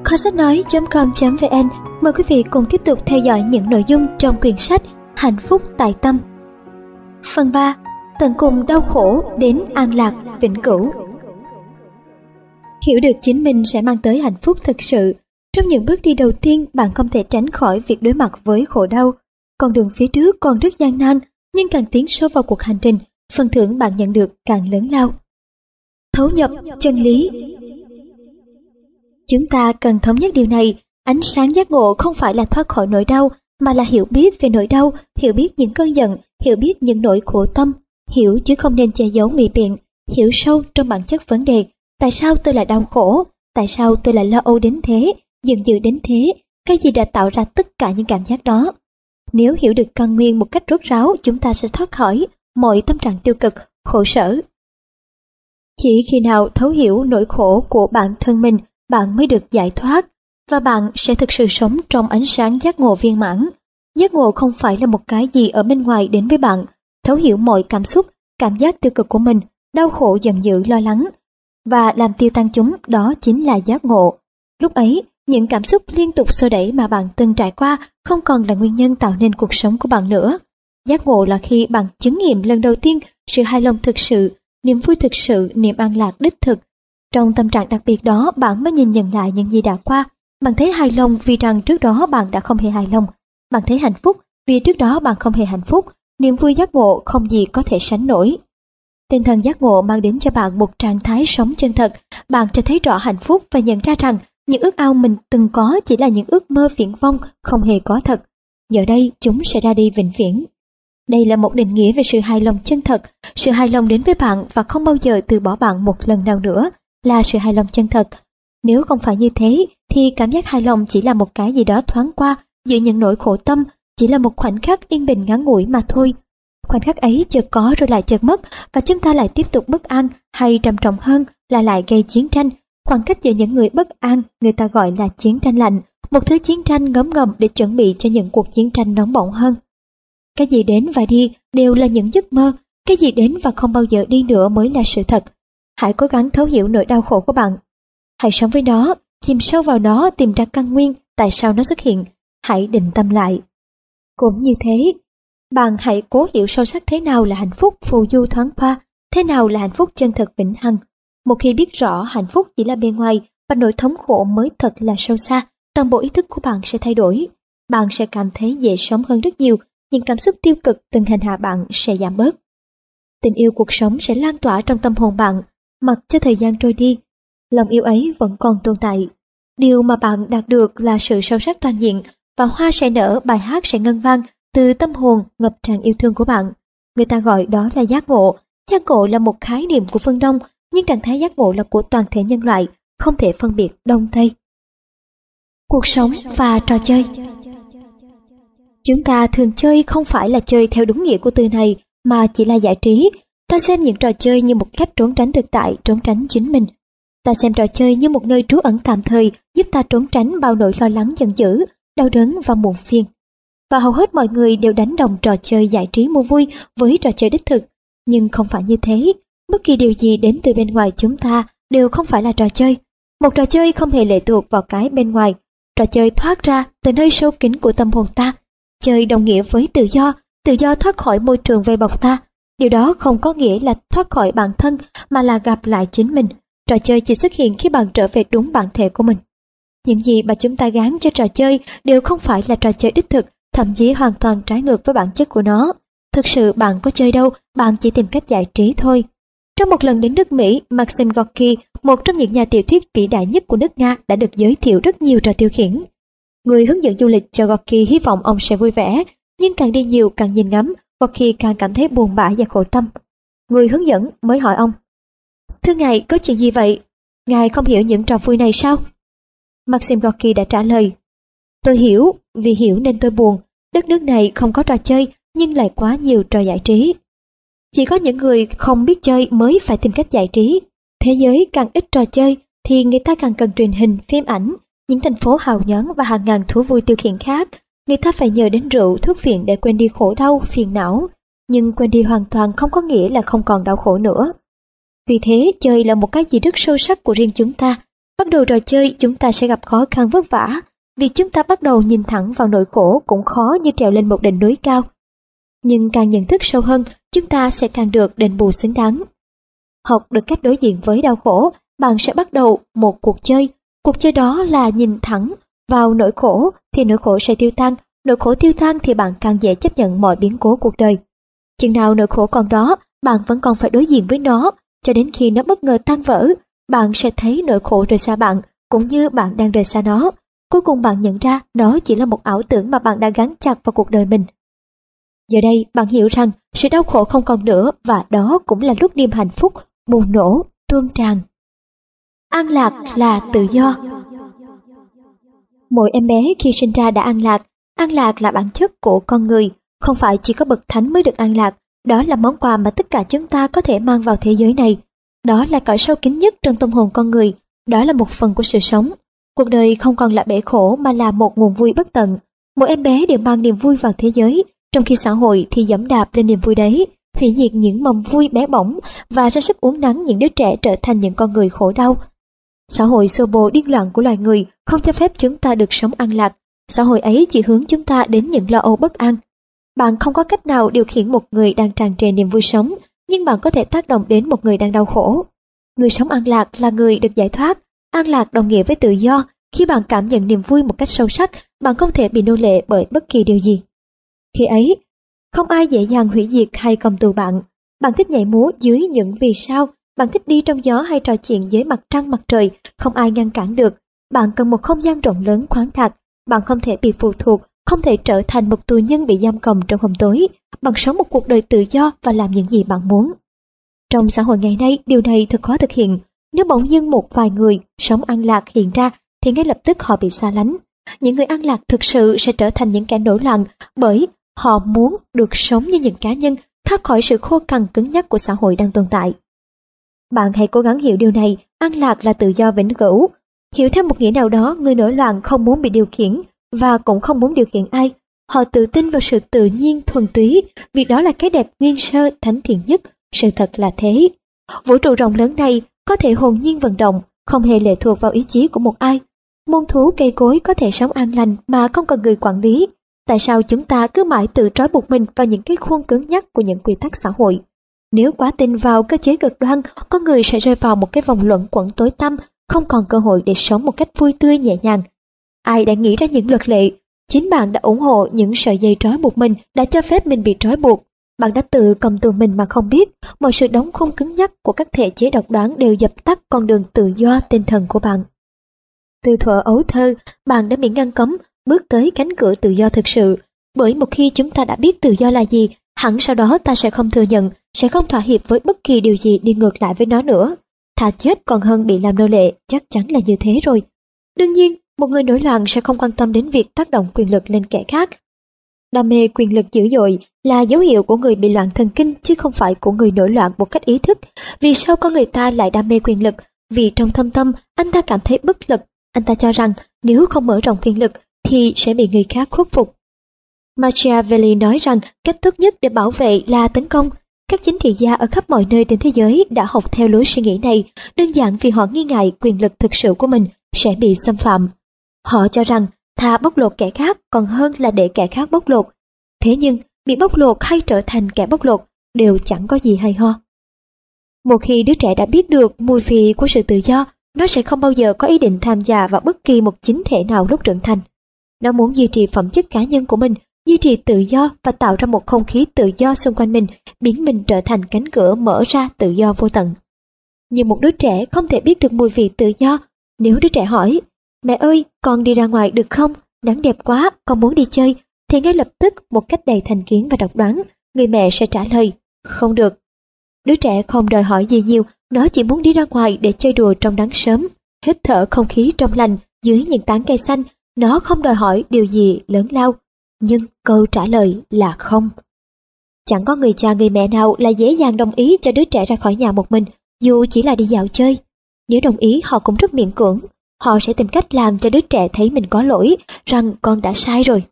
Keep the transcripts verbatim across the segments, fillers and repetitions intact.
kho sách nói chấm com chấm vn mời quý vị cùng tiếp tục theo dõi những nội dung trong quyển sách Hạnh phúc tại tâm. Phần ba. Tận cùng đau khổ đến an lạc vĩnh cửu. Hiểu được chính mình sẽ mang tới hạnh phúc thực sự. Trong những bước đi đầu tiên, bạn không thể tránh khỏi việc đối mặt với khổ đau. Con đường phía trước còn rất gian nan, nhưng càng tiến sâu vào cuộc hành trình, phần thưởng bạn nhận được càng lớn lao. Thấu nhập chân lý. Chúng ta cần thống nhất điều này. Ánh sáng giác ngộ không phải là thoát khỏi nỗi đau, mà là hiểu biết về nỗi đau, hiểu biết những cơn giận, hiểu biết những nỗi khổ tâm. Hiểu chứ không nên che giấu ngụy biện. Hiểu sâu trong bản chất vấn đề. Tại sao tôi lại đau khổ? Tại sao tôi lại lo âu đến thế, giận dữ đến thế? Cái gì đã tạo ra tất cả những cảm giác đó? Nếu hiểu được căn nguyên một cách rốt ráo, chúng ta sẽ thoát khỏi mọi tâm trạng tiêu cực, khổ sở. Chỉ khi nào thấu hiểu nỗi khổ của bản thân mình, bạn mới được giải thoát, và bạn sẽ thực sự sống trong ánh sáng giác ngộ viên mãn. Giác ngộ không phải là một cái gì ở bên ngoài đến với bạn. Thấu hiểu mọi cảm xúc, cảm giác tiêu cực của mình, đau khổ, giận dữ, lo lắng, và làm tiêu tan chúng, đó chính là giác ngộ. Lúc ấy, những cảm xúc liên tục xô đẩy mà bạn từng trải qua không còn là nguyên nhân tạo nên cuộc sống của bạn nữa. Giác ngộ là khi bạn chứng nghiệm lần đầu tiên sự hài lòng thực sự, niềm vui thực sự, niềm an lạc đích thực. Trong tâm trạng đặc biệt đó, bạn mới nhìn nhận lại những gì đã qua. Bạn thấy hài lòng vì rằng trước đó bạn đã không hề hài lòng. Bạn thấy hạnh phúc vì trước đó bạn không hề hạnh phúc. Niềm vui giác ngộ không gì có thể sánh nổi. Tinh thần giác ngộ mang đến cho bạn một trạng thái sống chân thật. Bạn sẽ thấy rõ hạnh phúc và nhận ra rằng những ước ao mình từng có chỉ là những ước mơ viển vông, không hề có thật. Giờ đây chúng sẽ ra đi vĩnh viễn. Đây là một định nghĩa về sự hài lòng chân thật. Sự hài lòng đến với bạn và không bao giờ từ bỏ bạn một lần nào nữa là sự hài lòng chân thật. Nếu không phải như thế thì cảm giác hài lòng chỉ là một cái gì đó thoáng qua giữa những nỗi khổ tâm, chỉ là một khoảnh khắc yên bình ngắn ngủi mà thôi. Khoảnh khắc ấy chợt có rồi lại chợt mất, và chúng ta lại tiếp tục bất an, hay trầm trọng hơn là lại gây chiến tranh. Khoảng cách giữa những người bất an người ta gọi là chiến tranh lạnh, một thứ chiến tranh ngấm ngầm để chuẩn bị cho những cuộc chiến tranh nóng bỏng hơn. Cái gì đến và đi đều là những giấc mơ, cái gì đến và không bao giờ đi nữa mới là sự thật. Hãy cố gắng thấu hiểu nỗi đau khổ của bạn. Hãy sống với nó, chìm sâu vào nó, tìm ra căn nguyên tại sao nó xuất hiện. Hãy định tâm lại. Cũng như thế, bạn hãy cố hiểu sâu sắc thế nào là hạnh phúc phù du thoáng qua, thế nào là hạnh phúc chân thật vĩnh hằng. Một khi biết rõ hạnh phúc chỉ là bề ngoài và nỗi thống khổ mới thật là sâu xa, toàn bộ ý thức của bạn sẽ thay đổi. Bạn sẽ cảm thấy dễ sống hơn rất nhiều, những cảm xúc tiêu cực từng hành hạ bạn sẽ giảm bớt. Tình yêu cuộc sống sẽ lan tỏa trong tâm hồn bạn, mặc cho thời gian trôi đi. Lòng yêu ấy vẫn còn tồn tại. Điều mà bạn đạt được là sự sâu sắc toàn diện, và hoa sẽ nở, bài hát sẽ ngân vang từ tâm hồn ngập tràn yêu thương của bạn. Người ta gọi đó là giác ngộ. Giác ngộ là một khái niệm của phương Đông, nhưng trạng thái giác ngộ là của toàn thể nhân loại, không thể phân biệt Đông Tây. Cuộc sống và trò chơi. Chúng ta thường chơi không phải là chơi theo đúng nghĩa của từ này, mà chỉ là giải trí. Ta xem những trò chơi như một cách trốn tránh thực tại, trốn tránh chính mình. Ta xem trò chơi như một nơi trú ẩn tạm thời, giúp ta trốn tránh bao nỗi lo lắng giận dữ, đau đớn và muộn phiền. Và hầu hết mọi người đều đánh đồng trò chơi giải trí mua vui với trò chơi đích thực. Nhưng không phải như thế. Bất kỳ điều gì đến từ bên ngoài chúng ta đều không phải là trò chơi. Một trò chơi không hề lệ thuộc vào cái bên ngoài. Trò chơi thoát ra từ nơi sâu kín của tâm hồn ta. Chơi đồng nghĩa với tự do, tự do thoát khỏi môi trường vây bọc ta. Điều đó không có nghĩa là thoát khỏi bản thân, mà là gặp lại chính mình. Trò chơi chỉ xuất hiện khi bạn trở về đúng bản thể của mình. Những gì mà chúng ta gán cho trò chơi đều không phải là trò chơi đích thực, thậm chí hoàn toàn trái ngược với bản chất của nó. Thực sự bạn có chơi đâu, bạn chỉ tìm cách giải trí thôi. Trong một lần đến nước Mỹ, Maxim Gorky, một trong những nhà tiểu thuyết vĩ đại nhất của nước Nga, đã được giới thiệu rất nhiều trò tiêu khiển. Người hướng dẫn du lịch cho Gorky hy vọng ông sẽ vui vẻ, nhưng càng đi nhiều càng nhìn ngắm, Gorky càng cảm thấy buồn bã và khổ tâm. Người hướng dẫn mới hỏi ông: "Thưa ngài, có chuyện gì vậy? Ngài không hiểu những trò vui này sao?" Maxim Gorky đã trả lời: "Tôi hiểu, vì hiểu nên tôi buồn. Đất nước này không có trò chơi, nhưng lại quá nhiều trò giải trí. Chỉ có những người không biết chơi mới phải tìm cách giải trí. Thế giới càng ít trò chơi thì người ta càng cần truyền hình, phim ảnh, những thành phố hào nhoáng và hàng ngàn thú vui tiêu khiển khác. Người ta phải nhờ đến rượu, thuốc phiện để quên đi khổ đau, phiền não. Nhưng quên đi hoàn toàn không có nghĩa là không còn đau khổ nữa. Vì thế, chơi là một cái gì rất sâu sắc của riêng chúng ta. Bắt đầu trò chơi chúng ta sẽ gặp khó khăn vất vả. Việc chúng ta bắt đầu nhìn thẳng vào nỗi khổ cũng khó như trèo lên một đỉnh núi cao. Nhưng càng nhận thức sâu hơn, chúng ta sẽ càng được đền bù xứng đáng. Học được cách đối diện với đau khổ, bạn sẽ bắt đầu một cuộc chơi. Cuộc chơi đó là nhìn thẳng vào nỗi khổ thì nỗi khổ sẽ tiêu tan. Nỗi khổ tiêu tan thì bạn càng dễ chấp nhận mọi biến cố cuộc đời. Chừng nào nỗi khổ còn đó, bạn vẫn còn phải đối diện với nó, cho đến khi nó bất ngờ tan vỡ, bạn sẽ thấy nỗi khổ rời xa bạn, cũng như bạn đang rời xa nó. Cuối cùng bạn nhận ra nó chỉ là một ảo tưởng mà bạn đã gắn chặt vào cuộc đời mình. Giờ đây bạn hiểu rằng sự đau khổ không còn nữa, và đó cũng là lúc niềm hạnh phúc bùng nổ, tuôn tràn. An lạc là tự do. Mỗi em bé khi sinh ra đã an lạc. An lạc là bản chất của con người, không phải chỉ có bậc thánh mới được an lạc. Đó là món quà mà tất cả chúng ta có thể mang vào thế giới này. Đó là cõi sâu kín nhất trong tâm hồn con người. Đó là một phần của sự sống. Cuộc đời không còn là bể khổ mà là một nguồn vui bất tận. Mỗi em bé đều mang niềm vui vào thế giới, trong khi xã hội thì giẫm đạp lên niềm vui đấy, hủy diệt những mầm vui bé bỏng và ra sức uốn nắn những đứa trẻ trở thành những con người khổ đau. Xã hội xô bồ điên loạn của loài người không cho phép chúng ta được sống an lạc. Xã hội ấy chỉ hướng chúng ta đến những lo âu bất an. Bạn không có cách nào điều khiển một người đang tràn trề niềm vui sống, nhưng bạn có thể tác động đến một người đang đau khổ. Người sống an lạc là người được giải thoát. An lạc đồng nghĩa với tự do. Khi bạn cảm nhận niềm vui một cách sâu sắc, bạn không thể bị nô lệ bởi bất kỳ điều gì. Khi ấy, không ai dễ dàng hủy diệt hay cầm tù bạn. Bạn thích nhảy múa dưới những vì sao, bạn thích đi trong gió hay trò chuyện dưới mặt trăng mặt trời, không ai ngăn cản được. Bạn cần một không gian rộng lớn khoáng đạt. Bạn không thể bị phụ thuộc, không thể trở thành một tù nhân bị giam cầm trong hầm tối. Bạn sống một cuộc đời tự do và làm những gì bạn muốn. Trong xã hội ngày nay, điều này thật khó thực hiện. Nếu bỗng dưng một vài người sống an lạc hiện ra, thì ngay lập tức họ bị xa lánh. Những người an lạc thực sự sẽ trở thành những kẻ nổi loạn, bởi họ muốn được sống như những cá nhân, thoát khỏi sự khô cằn cứng nhắc của xã hội đang tồn tại. Bạn hãy cố gắng hiểu điều này, an lạc là tự do vĩnh cửu. Hiểu theo một nghĩa nào đó, người nổi loạn không muốn bị điều khiển và cũng không muốn điều khiển ai. Họ tự tin vào sự tự nhiên thuần túy, việc đó là cái đẹp nguyên sơ thánh thiện nhất, sự thật là thế. Vũ trụ rộng lớn này có thể hồn nhiên vận động, không hề lệ thuộc vào ý chí của một ai. Muôn thú cây cối có thể sống an lành mà không cần người quản lý. Tại sao chúng ta cứ mãi tự trói buộc mình vào những cái khuôn cứng nhắc của những quy tắc xã hội? Nếu quá tin vào cơ chế cực đoan, con người sẽ rơi vào một cái vòng luẩn quẩn tối tăm, không còn cơ hội để sống một cách vui tươi nhẹ nhàng. Ai đã nghĩ ra những luật lệ? Chính bạn đã ủng hộ những sợi dây trói buộc mình, đã cho phép mình bị trói buộc. Bạn đã tự cầm tù mình mà không biết. Mọi sự đóng khung cứng nhắc của các thể chế độc đoán đều dập tắt con đường tự do tinh thần của bạn. Từ thuở ấu thơ, bạn đã bị ngăn cấm bước tới cánh cửa tự do thực sự. Bởi một khi chúng ta đã biết tự do là gì, hẳn sau đó ta sẽ không thừa nhận, sẽ không thỏa hiệp với bất kỳ điều gì đi ngược lại với nó nữa. Thà chết còn hơn bị làm nô lệ, chắc chắn là như thế rồi. Đương nhiên, một người nổi loạn sẽ không quan tâm đến việc tác động quyền lực lên kẻ khác. Đam mê quyền lực dữ dội là dấu hiệu của người bị loạn thần kinh, chứ không phải của người nổi loạn một cách ý thức. Vì sao con người ta lại đam mê quyền lực? Vì trong thâm tâm, anh ta cảm thấy bất lực. Anh ta cho rằng nếu không mở rộng quyền lực thì sẽ bị người khác khuất phục. Machiavelli nói rằng cách tốt nhất để bảo vệ là tấn công. Các chính trị gia ở khắp mọi nơi trên thế giới đã học theo lối suy nghĩ này, đơn giản vì họ nghi ngại quyền lực thực sự của mình sẽ bị xâm phạm. Họ cho rằng thà bóc lột kẻ khác còn hơn là để kẻ khác bóc lột. Thế nhưng, bị bóc lột hay trở thành kẻ bóc lột đều chẳng có gì hay ho. Một khi đứa trẻ đã biết được mùi vị của sự tự do, nó sẽ không bao giờ có ý định tham gia vào bất kỳ một chính thể nào lúc trưởng thành. Nó muốn duy trì phẩm chất cá nhân của mình, duy trì tự do và tạo ra một không khí tự do xung quanh mình, biến mình trở thành cánh cửa mở ra tự do vô tận. Nhưng một đứa trẻ không thể biết được mùi vị tự do. Nếu đứa trẻ hỏi, mẹ ơi, con đi ra ngoài được không? Nắng đẹp quá, con muốn đi chơi. Thì ngay lập tức, một cách đầy thành kiến và độc đoán, người mẹ sẽ trả lời, không được. Đứa trẻ không đòi hỏi gì nhiều, nó chỉ muốn đi ra ngoài để chơi đùa trong nắng sớm, hít thở không khí trong lành dưới những tán cây xanh. Nó không đòi hỏi điều gì lớn lao, nhưng câu trả lời là không. Chẳng có người cha người mẹ nào là dễ dàng đồng ý cho đứa trẻ ra khỏi nhà một mình, dù chỉ là đi dạo chơi. Nếu đồng ý họ cũng rất miễn cưỡng, họ sẽ tìm cách làm cho đứa trẻ thấy mình có lỗi, rằng con đã sai rồi.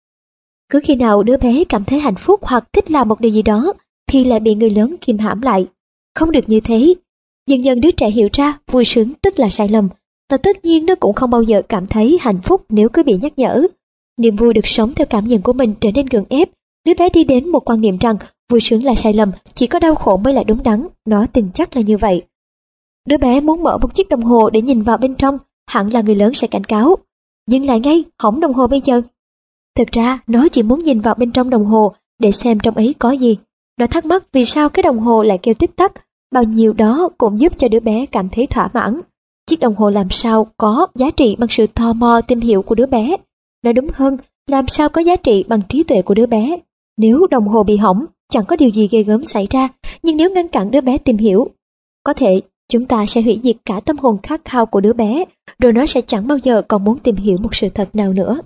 Cứ khi nào đứa bé cảm thấy hạnh phúc hoặc thích làm một điều gì đó, thì lại bị người lớn kìm hãm lại. Không được như thế. Dần dần đứa trẻ hiểu ra vui sướng tức là sai lầm. và tất nhiên nó cũng không bao giờ cảm thấy hạnh phúc nếu cứ bị nhắc nhở. Niềm vui được sống theo cảm nhận của mình trở nên gượng ép. Đứa bé đi đến một quan niệm rằng vui sướng là sai lầm, chỉ có đau khổ mới là đúng đắn, nó tin chắc là như vậy. Đứa bé muốn mở một chiếc đồng hồ để nhìn vào bên trong, hẳn là người lớn sẽ cảnh cáo: dừng lại ngay, hỏng đồng hồ bây giờ. Thực ra nó chỉ muốn nhìn vào bên trong đồng hồ để xem trong ấy có gì. Nó thắc mắc vì sao cái đồng hồ lại kêu tích tắc, bao nhiêu đó cũng giúp cho đứa bé cảm thấy thỏa mãn. Chiếc đồng hồ làm sao có giá trị bằng sự tò mò tìm hiểu của đứa bé. Nói đúng hơn, làm sao có giá trị bằng trí tuệ của đứa bé. Nếu đồng hồ bị hỏng, chẳng có điều gì ghê gớm xảy ra, nhưng nếu ngăn cản đứa bé tìm hiểu, có thể chúng ta sẽ hủy diệt cả tâm hồn khát khao của đứa bé, rồi nó sẽ chẳng bao giờ còn muốn tìm hiểu một sự thật nào nữa.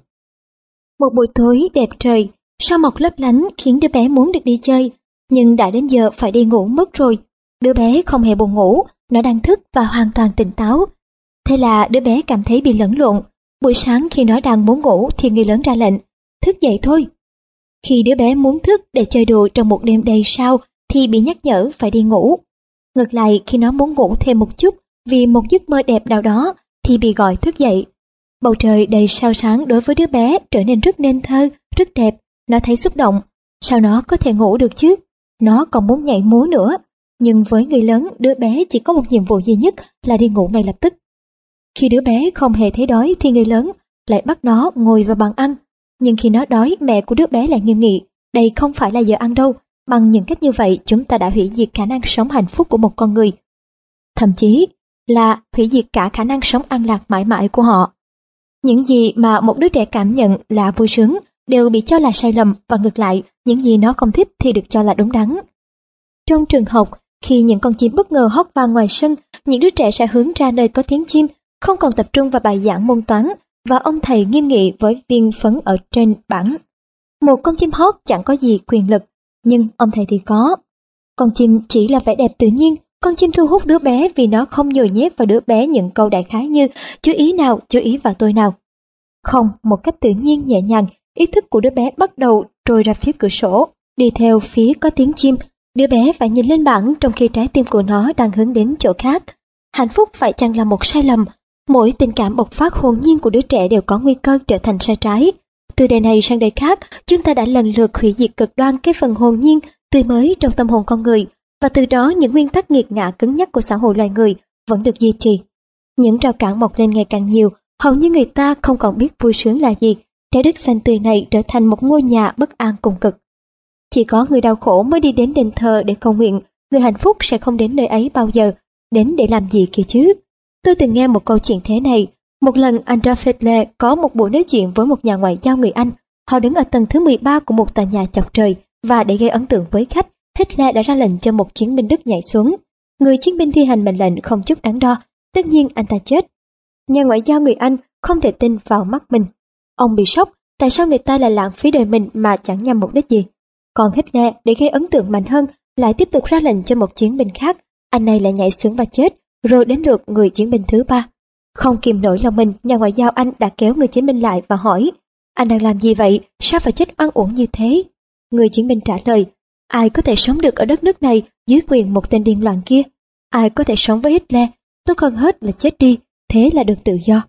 Một buổi tối đẹp trời, sao mọc lấp lánh khiến đứa bé muốn được đi chơi, nhưng đã đến giờ phải đi ngủ mất rồi. Đứa bé không hề buồn ngủ, nó đang thức và hoàn toàn tỉnh táo. Thế là đứa bé cảm thấy bị lẫn lộn. Buổi sáng khi nó đang muốn ngủ thì người lớn ra lệnh: thức dậy thôi. Khi đứa bé muốn thức để chơi đùa trong một đêm đầy sao thì bị nhắc nhở phải đi ngủ. Ngược lại, khi nó muốn ngủ thêm một chút vì một giấc mơ đẹp nào đó thì bị gọi thức dậy. Bầu trời đầy sao sáng đối với đứa bé trở nên rất nên thơ, rất đẹp. Nó thấy xúc động. Sao nó có thể ngủ được chứ? Nó còn muốn nhảy múa nữa. Nhưng với người lớn, đứa bé chỉ có một nhiệm vụ duy nhất là đi ngủ ngay lập tức. Khi đứa bé không hề thấy đói thì người lớn lại bắt nó ngồi vào bàn ăn. Nhưng khi nó đói, mẹ của đứa bé lại nghiêm nghị: đây không phải là giờ ăn đâu. Bằng những cách như vậy, chúng ta đã hủy diệt khả năng sống hạnh phúc của một con người. Thậm chí là hủy diệt cả khả năng sống an lạc mãi mãi của họ. Những gì mà một đứa trẻ cảm nhận là vui sướng đều bị cho là sai lầm, và ngược lại, những gì nó không thích thì được cho là đúng đắn. Trong trường học, khi những con chim bất ngờ hót vang ngoài sân, những đứa trẻ sẽ hướng ra nơi có tiếng chim, không còn tập trung vào bài giảng môn toán, và ông thầy nghiêm nghị với viên phấn ở trên bảng: một con chim hót chẳng có gì quyền lực, nhưng ông thầy thì có. Con chim chỉ là vẻ đẹp tự nhiên. Con chim thu hút đứa bé vì nó không nhồi nhét vào đứa bé những câu đại khái như chú ý nào, chú ý vào tôi nào. Không, một cách tự nhiên nhẹ nhàng, ý thức của đứa bé bắt đầu trôi ra phía cửa sổ, đi theo phía có tiếng chim. Đứa bé phải nhìn lên bảng trong khi trái tim của nó đang hướng đến chỗ khác. Hạnh phúc phải chăng là một sai lầm? Mỗi tình cảm bộc phát hồn nhiên của đứa trẻ đều có nguy cơ trở thành sai trái. Từ đời này sang đời khác, chúng ta đã lần lượt hủy diệt cực đoan cái phần hồn nhiên tươi mới trong tâm hồn con người, và từ đó những nguyên tắc nghiệt ngã cứng nhắc của xã hội loài người vẫn được duy trì. Những rào cản mọc lên ngày càng nhiều, hầu như người ta không còn biết vui sướng là gì. Trái đất xanh tươi này trở thành một ngôi nhà bất an cùng cực. Chỉ có người đau khổ mới đi đến đền thờ để cầu nguyện, người hạnh phúc sẽ không đến nơi ấy bao giờ. Đến để làm gì kia chứ? Tôi từng nghe một câu chuyện thế này. Một lần Adolf Hitler có một buổi nói chuyện với một nhà ngoại giao người Anh. Họ đứng ở tầng thứ mười ba của một tòa nhà chọc trời, và để gây ấn tượng với khách, Hitler đã ra lệnh cho một chiến binh Đức nhảy xuống. Người chiến binh thi hành mệnh lệnh không chút đắn đo. Tất nhiên anh ta chết. Nhà ngoại giao người Anh không thể tin vào mắt mình. Ông bị sốc. Tại sao người ta lại lãng phí đời mình mà chẳng nhằm mục đích gì? Còn Hitler, để gây ấn tượng mạnh hơn, lại tiếp tục ra lệnh cho một chiến binh khác. Anh này lại nhảy xuống và chết. Rồi đến lượt người chiến binh thứ ba. Không kìm nổi lòng mình, nhà ngoại giao Anh đã kéo người chiến binh lại và hỏi: anh đang làm gì vậy? Sao phải chết oan uổng như thế? Người chiến binh trả lời: ai có thể sống được ở đất nước này dưới quyền một tên điên loạn kia? Ai có thể sống với Hitler? Tốt hơn hết là chết đi, thế là được tự do.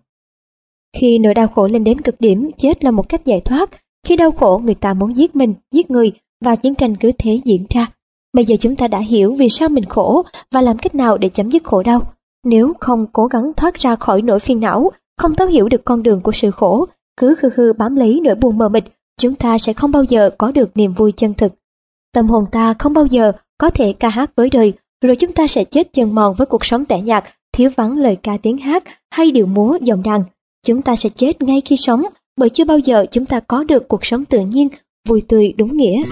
Khi nỗi đau khổ lên đến cực điểm, chết là một cách giải thoát. Khi đau khổ, người ta muốn giết mình, giết người, và chiến tranh cứ thế diễn ra. Bây giờ chúng ta đã hiểu vì sao mình khổ và làm cách nào để chấm dứt khổ đau. Nếu không cố gắng thoát ra khỏi nỗi phiền não, không thấu hiểu được con đường của sự khổ, cứ khư khư bám lấy nỗi buồn mờ mịt, chúng ta sẽ không bao giờ có được niềm vui chân thực. Tâm hồn ta không bao giờ có thể ca hát với đời, rồi chúng ta sẽ chết chân mòn với cuộc sống tẻ nhạt, thiếu vắng lời ca tiếng hát hay điệu múa giọng đàn. Chúng ta sẽ chết ngay khi sống, bởi chưa bao giờ chúng ta có được cuộc sống tự nhiên, vui tươi đúng nghĩa.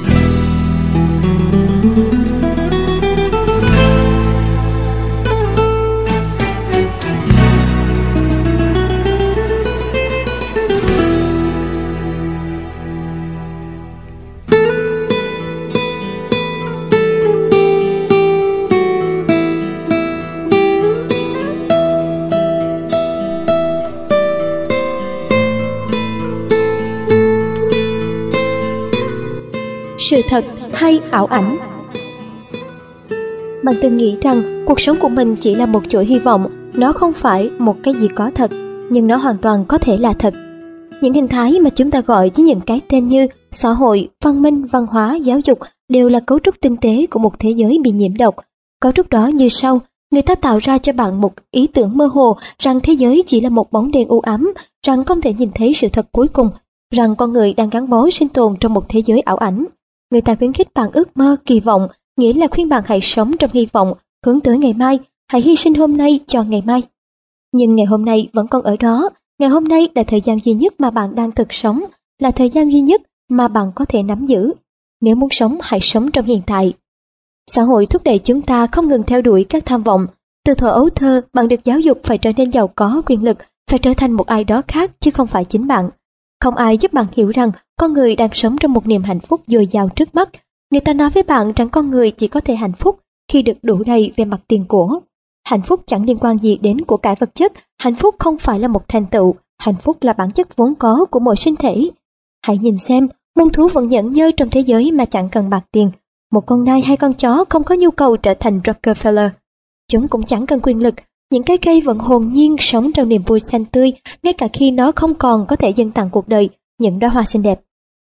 Sự thật hay ảo ảnh? Bạn từng nghĩ rằng cuộc sống của mình chỉ là một chuỗi hy vọng, Nó không phải một cái gì có thật, nhưng nó hoàn toàn có thể là thật. Những hình thái mà chúng ta gọi với những cái tên như xã hội, văn minh, văn hóa, giáo dục đều là cấu trúc tinh tế của một thế giới bị nhiễm độc. Cấu trúc đó như sau: người ta tạo ra cho bạn một ý tưởng mơ hồ rằng thế giới chỉ là một bóng đen u ám, rằng không thể nhìn thấy sự thật cuối cùng, rằng con người đang gắn bó sinh tồn trong một thế giới ảo ảnh. Người ta khuyến khích bạn ước mơ, kỳ vọng, nghĩa là khuyên bạn hãy sống trong hy vọng, hướng tới ngày mai, hãy hy sinh hôm nay cho ngày mai. Nhưng ngày hôm nay vẫn còn ở đó, ngày hôm nay là thời gian duy nhất mà bạn đang thực sống, là thời gian duy nhất mà bạn có thể nắm giữ. Nếu muốn sống, hãy sống trong hiện tại. Xã hội thúc đẩy chúng ta không ngừng theo đuổi các tham vọng. Từ thuở ấu thơ, bạn được giáo dục phải trở nên giàu có, quyền lực, phải trở thành một ai đó khác chứ không phải chính bạn. Không ai giúp bạn hiểu rằng con người đang sống trong một niềm hạnh phúc dồi dào trước mắt. Người ta nói với bạn rằng con người chỉ có thể hạnh phúc khi được đủ đầy về mặt tiền của. Hạnh phúc chẳng liên quan gì đến của cải vật chất, hạnh phúc không phải là một thành tựu, hạnh phúc là bản chất vốn có của mỗi sinh thể. Hãy nhìn xem, muôn thú vẫn nhẫn nhơ trong thế giới mà chẳng cần bạc tiền. Một con nai hay con chó không có nhu cầu trở thành Rockefeller. Chúng cũng chẳng cần quyền lực. Những cái cây vẫn hồn nhiên sống trong niềm vui xanh tươi, ngay cả khi nó không còn có thể dâng tặng cuộc đời những đóa hoa xinh đẹp.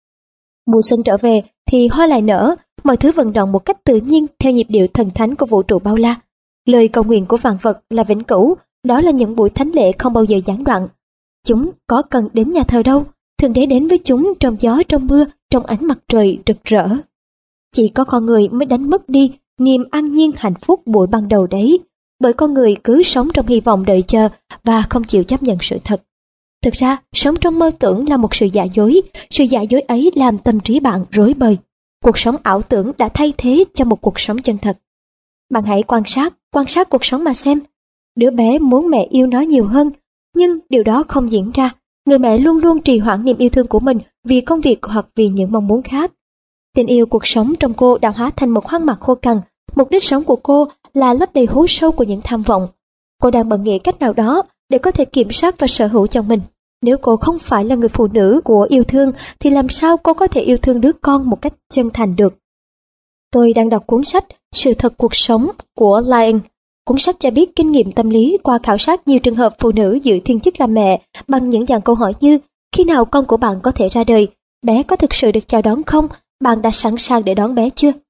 Mùa xuân trở về thì hoa lại nở, mọi thứ vận động một cách tự nhiên theo nhịp điệu thần thánh của vũ trụ bao la. Lời cầu nguyện của vạn vật là vĩnh cửu, đó là những buổi thánh lễ không bao giờ gián đoạn. Chúng có cần đến nhà thờ đâu, Thượng Đế đến với chúng trong gió trong mưa, trong ánh mặt trời rực rỡ. Chỉ có con người mới đánh mất đi niềm an nhiên hạnh phúc buổi ban đầu đấy, bởi con người cứ sống trong hy vọng đợi chờ và không chịu chấp nhận sự thật. Thực ra, sống trong mơ tưởng là một sự giả dối, sự giả dối ấy làm tâm trí bạn rối bời. Cuộc sống ảo tưởng đã thay thế cho một cuộc sống chân thật. Bạn hãy quan sát, quan sát cuộc sống mà xem. Đứa bé muốn mẹ yêu nó nhiều hơn, nhưng điều đó không diễn ra. Người mẹ luôn luôn trì hoãn niềm yêu thương của mình vì công việc hoặc vì những mong muốn khác. Tình yêu cuộc sống trong cô đã hóa thành một hoang mạc khô cằn. Mục đích sống của cô là lấp đầy hố sâu của những tham vọng. Cô đang bận nghĩ cách nào đó để có thể kiểm soát và sở hữu chồng mình. Nếu cô không phải là người phụ nữ của yêu thương thì làm sao cô có thể yêu thương đứa con một cách chân thành được? Tôi đang đọc cuốn sách Sự thật cuộc sống của Lyon. Cuốn sách cho biết kinh nghiệm tâm lý qua khảo sát nhiều trường hợp phụ nữ giữ thiên chức làm mẹ bằng những dạng câu hỏi như: khi nào con của bạn có thể ra đời? Bé có thực sự được chào đón không? Bạn đã sẵn sàng để đón bé chưa?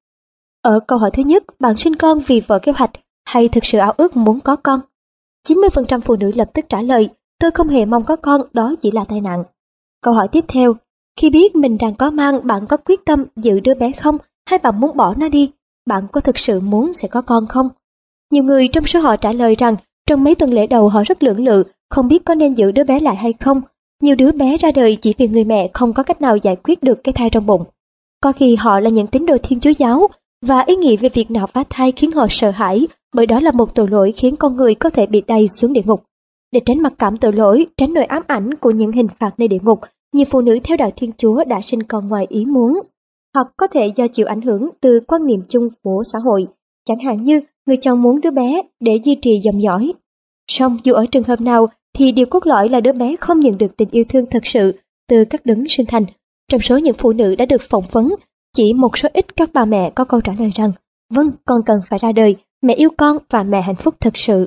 Ở câu hỏi thứ nhất, bạn sinh con vì vợ kế hoạch hay thực sự ao ước muốn có con? chín mươi phần trăm phụ nữ lập tức trả lời: tôi không hề mong có con, đó chỉ là tai nạn. Câu hỏi tiếp theo, khi biết mình đang có mang, bạn có quyết tâm giữ đứa bé không? Hay bạn muốn bỏ nó đi? Bạn có thực sự muốn sẽ có con không? Nhiều người trong số họ trả lời rằng trong mấy tuần lễ đầu họ rất lưỡng lự, không biết có nên giữ đứa bé lại hay không. Nhiều đứa bé ra đời chỉ vì người mẹ không có cách nào giải quyết được cái thai trong bụng. Có khi họ là những tín đồ Thiên Chúa giáo và ý nghĩ về việc nạo phá thai khiến họ sợ hãi, bởi đó là một tội lỗi khiến con người có thể bị đày xuống địa ngục. Để tránh mặc cảm tội lỗi, tránh nỗi ám ảnh của những hình phạt nơi địa ngục, nhiều phụ nữ theo đạo Thiên Chúa đã sinh con ngoài ý muốn, hoặc có thể do chịu ảnh hưởng từ quan niệm chung của xã hội, chẳng hạn như người chồng muốn đứa bé để duy trì dòng dõi. Song dù ở trường hợp nào thì điều cốt lõi là đứa bé không nhận được tình yêu thương thật sự từ các đấng sinh thành. Trong số những phụ nữ đã được phỏng vấn, chỉ một số ít các bà mẹ có câu trả lời rằng vâng, con cần phải ra đời, mẹ yêu con và mẹ hạnh phúc thật sự.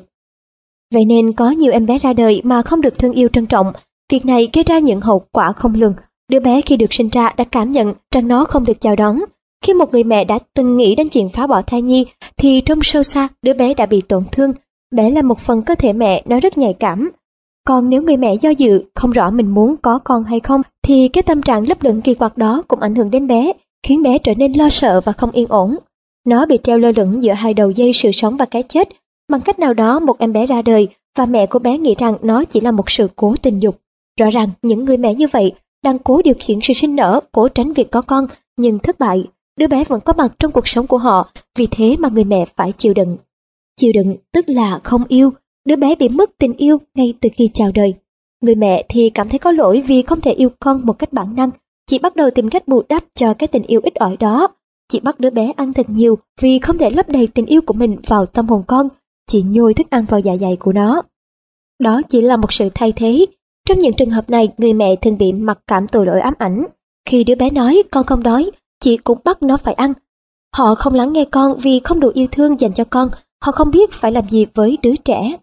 Vậy nên có nhiều em bé ra đời mà không được thương yêu trân trọng. Việc này gây ra những hậu quả không lường. Đứa bé khi được sinh ra đã cảm nhận rằng nó không được chào đón. Khi một người mẹ đã từng nghĩ đến chuyện phá bỏ thai nhi thì trong sâu xa đứa bé đã bị tổn thương. Bé là một phần cơ thể mẹ, nó rất nhạy cảm. Còn nếu người mẹ do dự, không rõ mình muốn có con hay không, thì cái tâm trạng lấp lửng kỳ quặc đó cũng ảnh hưởng đến bé, khiến bé trở nên lo sợ và không yên ổn. Nó bị treo lơ lửng giữa hai đầu dây sự sống và cái chết. Bằng cách nào đó một em bé ra đời và mẹ của bé nghĩ rằng nó chỉ là một sự cố tình dục. Rõ ràng những người mẹ như vậy đang cố điều khiển sự sinh nở, cố tránh việc có con, nhưng thất bại. Đứa bé vẫn có mặt trong cuộc sống của họ, vì thế mà người mẹ phải chịu đựng. Chịu đựng tức là không yêu. Đứa bé bị mất tình yêu ngay từ khi chào đời. Người mẹ thì cảm thấy có lỗi vì không thể yêu con một cách bản năng, chị bắt đầu tìm cách bù đắp cho cái tình yêu ít ỏi đó. Chị bắt đứa bé ăn thật nhiều vì không thể lấp đầy tình yêu của mình vào tâm hồn con. Chị nhồi thức ăn vào dạ dày của nó. Đó chỉ là một sự thay thế. Trong những trường hợp này, người mẹ thường bị mặc cảm tội lỗi ám ảnh. Khi đứa bé nói con không đói, chị cũng bắt nó phải ăn. Họ không lắng nghe con vì không đủ yêu thương dành cho con. Họ không biết phải làm gì với đứa trẻ.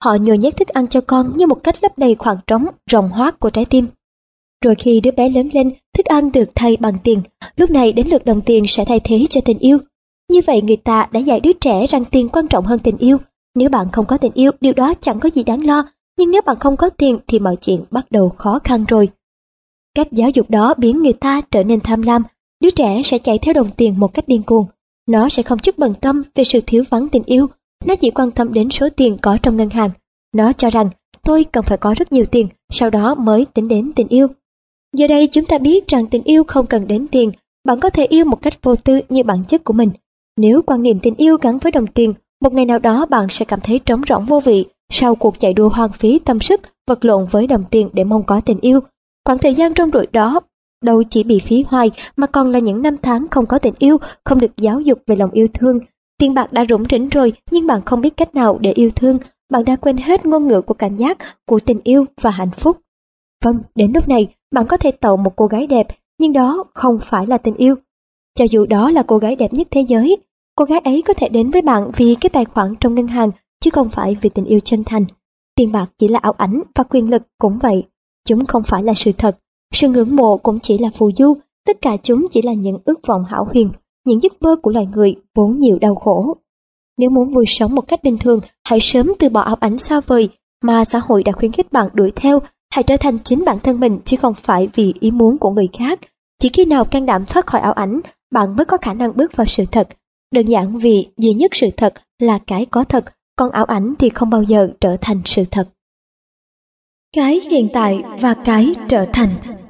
Họ nhồi nhét thức ăn cho con như một cách lấp đầy khoảng trống rộng hoác của trái tim. Rồi khi đứa bé lớn lên, thức ăn được thay bằng tiền, lúc này đến lượt đồng tiền sẽ thay thế cho tình yêu. Như vậy người ta đã dạy đứa trẻ rằng tiền quan trọng hơn tình yêu. Nếu bạn không có tình yêu, điều đó chẳng có gì đáng lo, nhưng nếu bạn không có tiền thì mọi chuyện bắt đầu khó khăn rồi. Cách giáo dục đó biến người ta trở nên tham lam, đứa trẻ sẽ chạy theo đồng tiền một cách điên cuồng. Nó sẽ không chút bận tâm về sự thiếu vắng tình yêu, nó chỉ quan tâm đến số tiền có trong ngân hàng. Nó cho rằng tôi cần phải có rất nhiều tiền, sau đó mới tính đến tình yêu. Giờ đây chúng ta biết rằng tình yêu không cần đến tiền, bạn có thể yêu một cách vô tư như bản chất của mình. Nếu quan niệm tình yêu gắn với đồng tiền, một ngày nào đó bạn sẽ cảm thấy trống rỗng vô vị sau cuộc chạy đua hoang phí tâm sức vật lộn với đồng tiền để mong có tình yêu. Khoảng thời gian rong ruổi đó đâu chỉ bị phí hoài mà còn là những năm tháng không có tình yêu, không được giáo dục về lòng yêu thương. Tiền bạc đã rủng rỉnh rồi nhưng bạn không biết cách nào để yêu thương, bạn đã quên hết ngôn ngữ của cảm giác, của tình yêu và hạnh phúc. Vâng, đến lúc này bạn có thể tậu một cô gái đẹp, nhưng đó không phải là tình yêu. Cho dù đó là cô gái đẹp nhất thế giới, cô gái ấy có thể đến với bạn vì cái tài khoản trong ngân hàng, chứ không phải vì tình yêu chân thành. Tiền bạc chỉ là ảo ảnh và quyền lực cũng vậy. Chúng không phải là sự thật. Sự ngưỡng mộ cũng chỉ là phù du. Tất cả chúng chỉ là những ước vọng hão huyền, những giấc mơ của loài người vốn nhiều đau khổ. Nếu muốn vui sống một cách bình thường, hãy sớm từ bỏ ảo ảnh xa vời mà xã hội đã khuyến khích bạn đuổi theo. Hãy trở thành chính bản thân mình chứ không phải vì ý muốn của người khác. Chỉ khi nào can đảm thoát khỏi ảo ảnh, bạn mới có khả năng bước vào sự thật. Đơn giản vì duy nhất sự thật là cái có thật, còn ảo ảnh thì không bao giờ trở thành sự thật. Cái hiện tại và cái trở thành.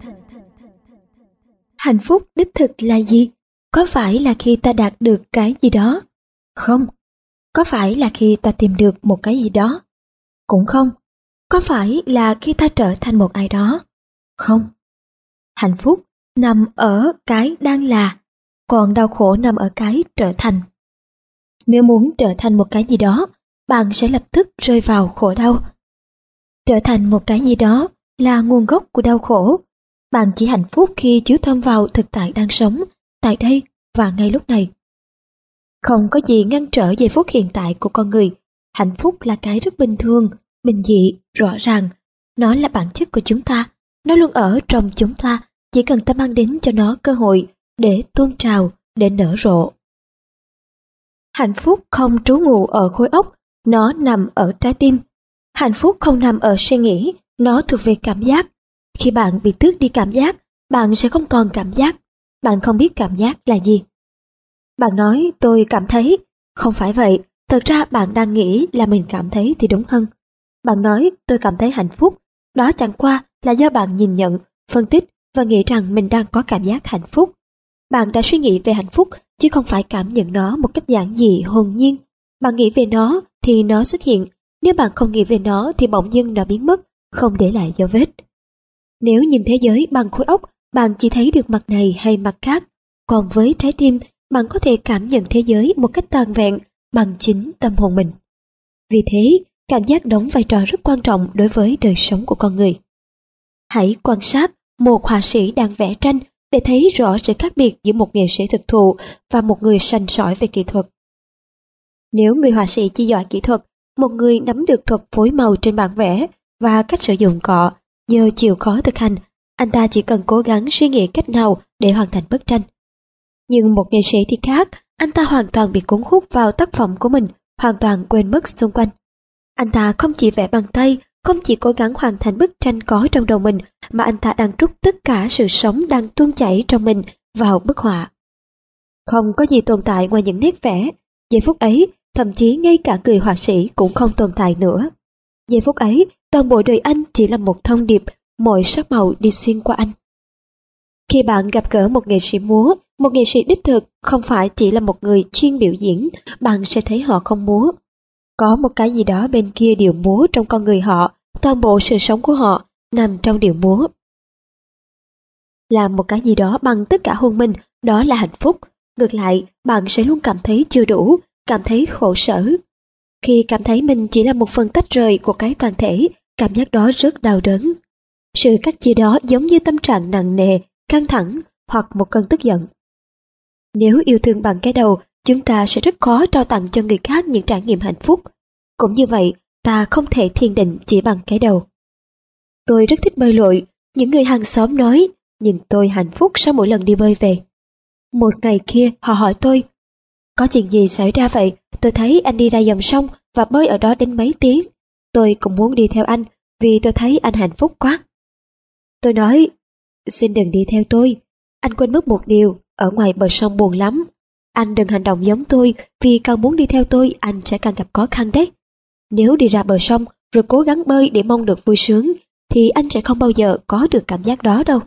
Hạnh phúc đích thực là gì? Có phải là khi ta đạt được cái gì đó? Không. Có phải là khi ta tìm được một cái gì đó? Cũng không. Có phải là khi ta trở thành một ai đó? Không. Hạnh phúc nằm ở cái đang là, còn đau khổ nằm ở cái trở thành. Nếu muốn trở thành một cái gì đó, bạn sẽ lập tức rơi vào khổ đau. Trở thành một cái gì đó là nguồn gốc của đau khổ. Bạn chỉ hạnh phúc khi chú tâm vào thực tại đang sống, tại đây và ngay lúc này. Không có gì ngăn trở giây phút hiện tại của con người. Hạnh phúc là cái rất bình thường, bình dị, rõ ràng. Nó là bản chất của chúng ta. Nó luôn ở trong chúng ta, chỉ cần ta mang đến cho nó cơ hội để tuôn trào, để nở rộ. Hạnh phúc không trú ngụ ở khối óc, nó nằm ở trái tim. Hạnh phúc không nằm ở suy nghĩ, nó thuộc về cảm giác. Khi bạn bị tước đi cảm giác, bạn sẽ không còn cảm giác. Bạn không biết cảm giác là gì. Bạn nói tôi cảm thấy, không phải vậy, thật ra bạn đang nghĩ là mình cảm thấy thì đúng hơn. Bạn nói tôi cảm thấy hạnh phúc, đó chẳng qua là do bạn nhìn nhận, phân tích và nghĩ rằng mình đang có cảm giác hạnh phúc. Bạn đã suy nghĩ về hạnh phúc chứ không phải cảm nhận nó một cách giản dị hồn nhiên. Bạn nghĩ về nó thì nó xuất hiện, nếu bạn không nghĩ về nó thì bỗng dưng nó biến mất, không để lại dấu vết. Nếu nhìn thế giới bằng khối óc, bạn chỉ thấy được mặt này hay mặt khác, còn với trái tim, bạn có thể cảm nhận thế giới một cách toàn vẹn bằng chính tâm hồn mình. Vì thế, cảm giác đóng vai trò rất quan trọng đối với đời sống của con người. Hãy quan sát một họa sĩ đang vẽ tranh để thấy rõ sự khác biệt giữa một nghệ sĩ thực thụ và một người sành sỏi về kỹ thuật. Nếu người họa sĩ chỉ giỏi kỹ thuật, một người nắm được thuật phối màu trên bảng vẽ và cách sử dụng cọ, nhờ chịu khó thực hành, anh ta chỉ cần cố gắng suy nghĩ cách nào để hoàn thành bức tranh. Nhưng một nghệ sĩ thì khác, anh ta hoàn toàn bị cuốn hút vào tác phẩm của mình, hoàn toàn quên mất xung quanh. Anh ta không chỉ vẽ bằng tay, không chỉ cố gắng hoàn thành bức tranh có trong đầu mình, mà anh ta đang trút tất cả sự sống đang tuôn chảy trong mình vào bức họa. Không có gì tồn tại ngoài những nét vẽ. Giây phút ấy, thậm chí ngay cả người họa sĩ cũng không tồn tại nữa. Giây phút ấy, toàn bộ đời anh chỉ là một thông điệp, mọi sắc màu đi xuyên qua anh. Khi bạn gặp gỡ một nghệ sĩ múa, một nghệ sĩ đích thực không phải chỉ là một người chuyên biểu diễn, bạn sẽ thấy họ không múa. Có một cái gì đó bên kia điệu múa trong con người họ, toàn bộ sự sống của họ nằm trong điệu múa. Làm một cái gì đó bằng tất cả hồn mình, đó là hạnh phúc. Ngược lại, bạn sẽ luôn cảm thấy chưa đủ, cảm thấy khổ sở. Khi cảm thấy mình chỉ là một phần tách rời của cái toàn thể, cảm giác đó rất đau đớn. Sự cắt chia đó giống như tâm trạng nặng nề, căng thẳng hoặc một cơn tức giận. Nếu yêu thương bằng cái đầu, chúng ta sẽ rất khó trao tặng cho người khác những trải nghiệm hạnh phúc. Cũng như vậy, ta không thể thiền định chỉ bằng cái đầu. Tôi rất thích bơi lội, những người hàng xóm nói, nhìn tôi hạnh phúc sau mỗi lần đi bơi về. Một ngày kia họ hỏi tôi, có chuyện gì xảy ra vậy? Tôi thấy anh đi ra dòng sông và bơi ở đó đến mấy tiếng. Tôi cũng muốn đi theo anh vì tôi thấy anh hạnh phúc quá. Tôi nói, xin đừng đi theo tôi. Anh quên mất một điều, ở ngoài bờ sông buồn lắm. Anh đừng hành động giống tôi vì càng muốn đi theo tôi anh sẽ càng gặp khó khăn đấy. Nếu đi ra bờ sông rồi cố gắng bơi để mong được vui sướng thì anh sẽ không bao giờ có được cảm giác đó đâu.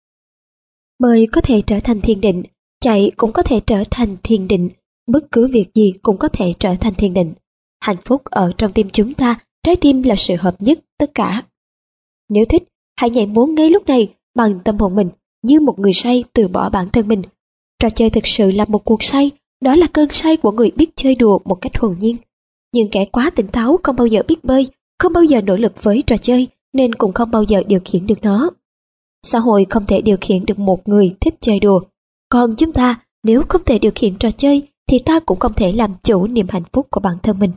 Bơi có thể trở thành thiền định, chạy cũng có thể trở thành thiền định, bất cứ việc gì cũng có thể trở thành thiền định. Hạnh phúc ở trong tim chúng ta, trái tim là sự hợp nhất tất cả. Nếu thích, hãy nhảy múa ngay lúc này bằng tâm hồn mình, như một người say từ bỏ bản thân mình. Trò chơi thực sự là một cuộc say, đó là cơn say của người biết chơi đùa một cách hồn nhiên. Nhưng kẻ quá tỉnh táo không bao giờ biết bơi, không bao giờ nỗ lực với trò chơi, nên cũng không bao giờ điều khiển được nó. Xã hội không thể điều khiển được một người thích chơi đùa. Còn chúng ta, nếu không thể điều khiển trò chơi, thì ta cũng không thể làm chủ niềm hạnh phúc của bản thân mình.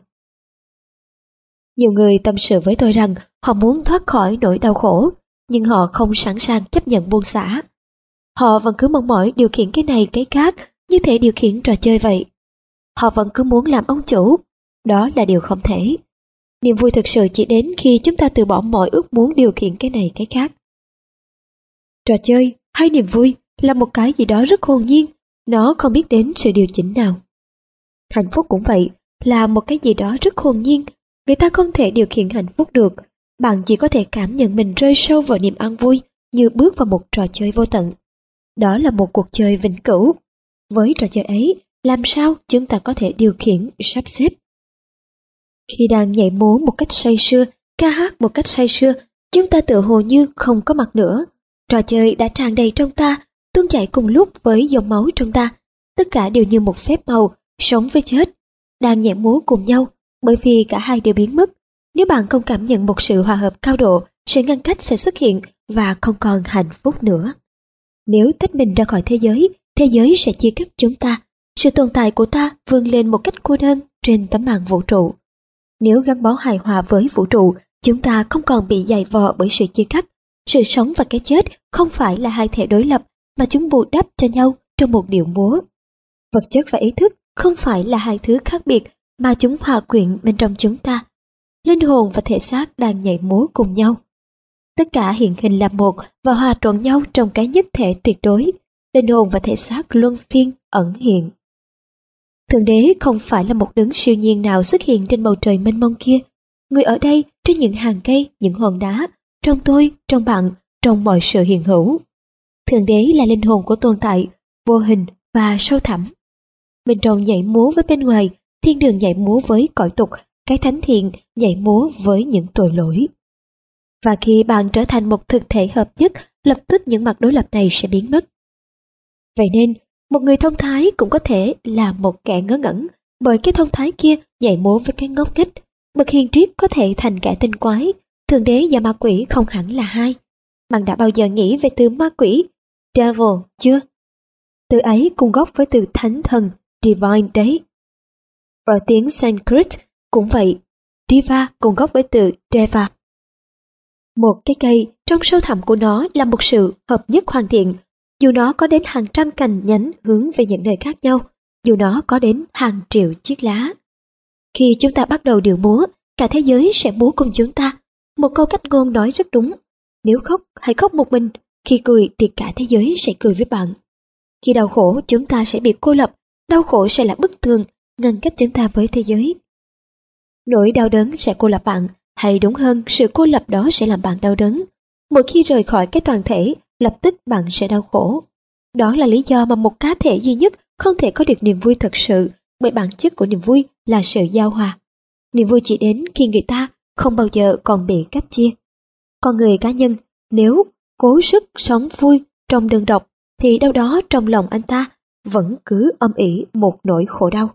Nhiều người tâm sự với tôi rằng họ muốn thoát khỏi nỗi đau khổ, nhưng họ không sẵn sàng chấp nhận buông xả. Họ vẫn cứ mong mỏi điều khiển cái này cái khác như thể điều khiển trò chơi vậy. Họ vẫn cứ muốn làm ông chủ, đó là điều không thể. Niềm vui thực sự chỉ đến khi chúng ta từ bỏ mọi ước muốn điều khiển cái này cái khác. Trò chơi hay niềm vui là một cái gì đó rất hồn nhiên, nó không biết đến sự điều chỉnh nào. Hạnh phúc cũng vậy, là một cái gì đó rất hồn nhiên, người ta không thể điều khiển hạnh phúc được. Bạn chỉ có thể cảm nhận mình rơi sâu vào niềm an vui như bước vào một trò chơi vô tận. Đó là một cuộc chơi vĩnh cửu. Với trò chơi ấy, làm sao chúng ta có thể điều khiển, sắp xếp? Khi đang nhảy múa một cách say sưa, ca hát một cách say sưa, chúng ta tự hồ như không có mặt nữa. Trò chơi đã tràn đầy trong ta, tuôn chảy cùng lúc với dòng máu trong ta. Tất cả đều như một phép màu, sống với chết, đang nhảy múa cùng nhau, bởi vì cả hai đều biến mất. Nếu bạn không cảm nhận một sự hòa hợp cao độ, sự ngăn cách sẽ xuất hiện và không còn hạnh phúc nữa. Nếu tách mình ra khỏi thế giới, thế giới sẽ chia cắt chúng ta. Sự tồn tại của ta vươn lên một cách cô đơn trên tấm màn vũ trụ. Nếu gắn bó hài hòa với vũ trụ, chúng ta không còn bị dày vò bởi sự chia cắt. Sự sống và cái chết không phải là hai thể đối lập, mà chúng bù đắp cho nhau trong một điệu múa. Vật chất và ý thức không phải là hai thứ khác biệt, mà chúng hòa quyện bên trong chúng ta. Linh hồn và thể xác đang nhảy múa cùng nhau. Tất cả hiện hình là một và hòa trộn nhau trong cái nhất thể tuyệt đối. Linh hồn và thể xác luân phiên ẩn hiện. Thượng đế không phải là một đấng siêu nhiên nào xuất hiện trên bầu trời mênh mông kia. Người ở đây, trên những hàng cây, những hòn đá, trong tôi, trong bạn, trong mọi sự hiện hữu. Thượng đế là linh hồn của tồn tại, vô hình và sâu thẳm. Bên trong nhảy múa với bên ngoài, thiên đường nhảy múa với cõi tục, cái thánh thiện nhảy múa với những tội lỗi. Và khi bạn trở thành một thực thể hợp nhất, lập tức những mặt đối lập này sẽ biến mất. Vậy nên, một người thông thái cũng có thể là một kẻ ngớ ngẩn, bởi cái thông thái kia nhảy múa với cái ngốc nghếch. Bậc hiền triết có thể thành kẻ tinh quái, thượng đế và ma quỷ không hẳn là hai. Bạn đã bao giờ nghĩ về từ ma quỷ, devil chưa? Từ ấy cùng gốc với từ thánh thần, divine đấy. Ở tiếng Sanskrit cũng vậy, diva cùng gốc với từ deva. Một cái cây, trong sâu thẳm của nó là một sự hợp nhất hoàn thiện, dù nó có đến hàng trăm cành nhánh hướng về những nơi khác nhau, dù nó có đến hàng triệu chiếc lá. Khi chúng ta bắt đầu điệu múa, cả thế giới sẽ múa cùng chúng ta. Một câu cách ngôn nói rất đúng, nếu khóc, hãy khóc một mình, khi cười thì cả thế giới sẽ cười với bạn. Khi đau khổ, chúng ta sẽ bị cô lập, đau khổ sẽ là bức tường, ngăn cách chúng ta với thế giới. Nỗi đau đớn sẽ cô lập bạn, hay đúng hơn, sự cô lập đó sẽ làm bạn đau đớn. Mỗi khi rời khỏi cái toàn thể, lập tức bạn sẽ đau khổ. Đó là lý do mà một cá thể duy nhất không thể có được niềm vui thật sự, bởi bản chất của niềm vui là sự giao hòa. Niềm vui chỉ đến khi người ta không bao giờ còn bị cách chia. Con người cá nhân, nếu cố sức sống vui trong đơn độc, thì đâu đó trong lòng anh ta vẫn cứ âm ỉ một nỗi khổ đau.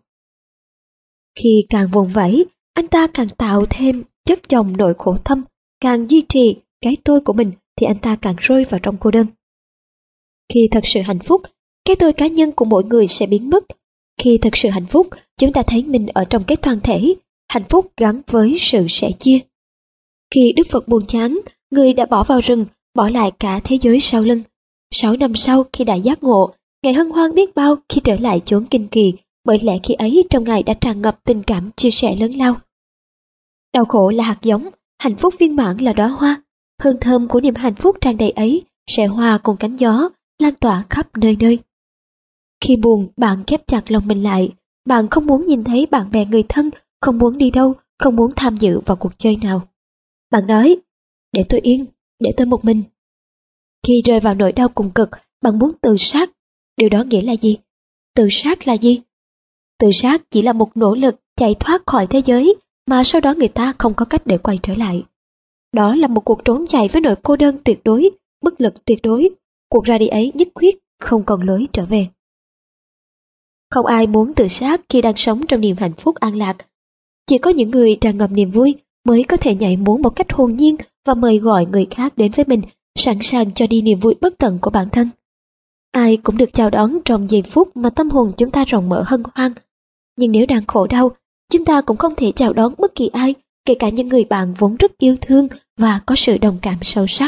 Khi càng vùng vẫy, anh ta càng tạo thêm chất chồng nỗi khổ thâm, càng duy trì cái tôi của mình thì anh ta càng rơi vào trong cô đơn. Khi thật sự hạnh phúc, cái tôi cá nhân của mỗi người sẽ biến mất. Khi thật sự hạnh phúc, chúng ta thấy mình ở trong cái toàn thể. hạnh phúc gắn với sự sẻ chia. Khi Đức Phật buồn chán, người đã bỏ vào rừng, bỏ lại cả thế giới sau lưng. Sáu năm sau khi đã giác ngộ, Ngài hân hoan biết bao khi trở lại chốn kinh kỳ, bởi lẽ khi ấy trong Ngài đã tràn ngập tình cảm chia sẻ lớn lao. Đau khổ là hạt giống, hạnh phúc viên mãn là đóa hoa. Hương thơm của niềm hạnh phúc tràn đầy ấy sẽ hòa cùng cánh gió, lan tỏa khắp nơi nơi. Khi buồn, bạn khép chặt lòng mình lại. Bạn không muốn nhìn thấy bạn bè người thân, không muốn đi đâu, không muốn tham dự vào cuộc chơi nào. Bạn nói, để tôi yên, để tôi một mình. Khi rơi vào nỗi đau cùng cực, bạn muốn tự sát. Điều đó nghĩa là gì? Tự sát là gì? Tự sát chỉ là một nỗ lực chạy thoát khỏi thế giới mà sau đó người ta không có cách để quay trở lại. Đó là một cuộc trốn chạy với nỗi cô đơn tuyệt đối, bất lực tuyệt đối. Cuộc ra đi ấy nhất quyết không còn lối trở về. Không ai muốn tự sát khi đang sống trong niềm hạnh phúc an lạc. Chỉ có những người tràn ngập niềm vui mới có thể nhảy múa một cách hồn nhiên và mời gọi người khác đến với mình, sẵn sàng cho đi niềm vui bất tận của bản thân. Ai cũng được chào đón trong giây phút mà tâm hồn chúng ta rộng mở hân hoan. Nhưng nếu đang khổ đau, chúng ta cũng không thể chào đón bất kỳ ai, kể cả những người bạn vốn rất yêu thương và có sự đồng cảm sâu sắc.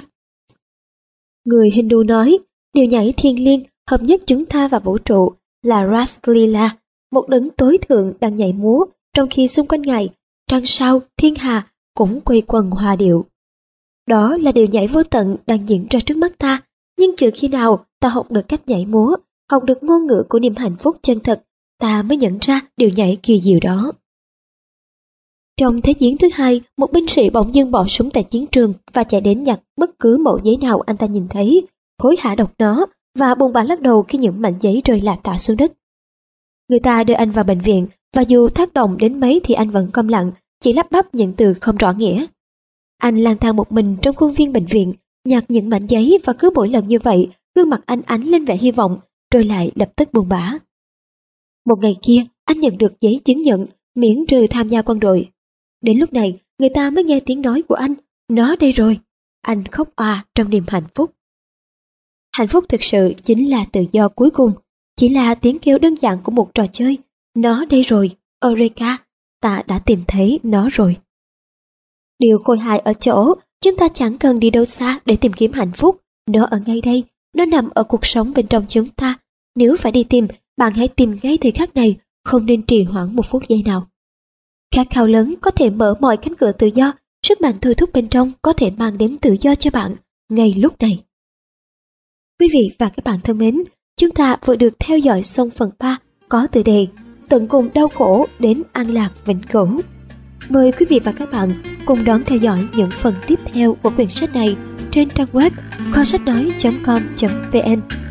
Người Hindu nói, điều nhảy thiêng liêng hợp nhất chúng ta và vũ trụ là Raslila, một đấng tối thượng đang nhảy múa, trong khi xung quanh Ngài, trăng sao, thiên hà cũng quây quần hòa điệu. Đó là điều nhảy vô tận đang diễn ra trước mắt ta, nhưng trừ khi nào ta học được cách nhảy múa, học được ngôn ngữ của niềm hạnh phúc chân thật, ta mới nhận ra điều nhảy kỳ diệu đó. Trong Thế chiến thứ hai, một binh sĩ bỗng dưng bỏ súng tại chiến trường và chạy đến nhặt bất cứ mẩu giấy nào anh ta nhìn thấy, hối hả đọc nó và buồn bã lắc đầu khi những mảnh giấy rơi lả tả xuống đất. Người ta đưa anh vào bệnh viện và dù tác động đến mấy thì anh vẫn câm lặng, chỉ lắp bắp những từ không rõ nghĩa. Anh lang thang một mình trong khuôn viên bệnh viện, nhặt những mảnh giấy và cứ mỗi lần như vậy, gương mặt anh ánh lên vẻ hy vọng, rồi lại lập tức buồn bã. Một ngày kia, anh nhận được giấy chứng nhận miễn trừ tham gia quân đội. Đến lúc này, người ta mới nghe tiếng nói của anh, nó đây rồi. Anh khóc òa trong niềm hạnh phúc. Hạnh phúc thực sự chính là tự do cuối cùng, chỉ là tiếng kêu đơn giản của một trò chơi. Nó đây rồi, Eureka, ta đã tìm thấy nó rồi. Điều khôi hài ở chỗ, chúng ta chẳng cần đi đâu xa để tìm kiếm hạnh phúc. Nó ở ngay đây, nó nằm ở cuộc sống bên trong chúng ta. Nếu phải đi tìm, bạn hãy tìm ngay thời khắc này, không nên trì hoãn một phút giây nào. Khát khao lớn có thể mở mọi cánh cửa tự do, sức mạnh thôi thúc bên trong có thể mang đến tự do cho bạn ngay lúc này. Quý vị và các bạn thân mến, chúng ta vừa được theo dõi xong phần ba có tựa đề Tận cùng đau khổ đến an lạc vĩnh cửu. Mời quý vị và các bạn cùng đón theo dõi những phần tiếp theo của quyển sách này trên trang web kho sách nói chấm com chấm vn.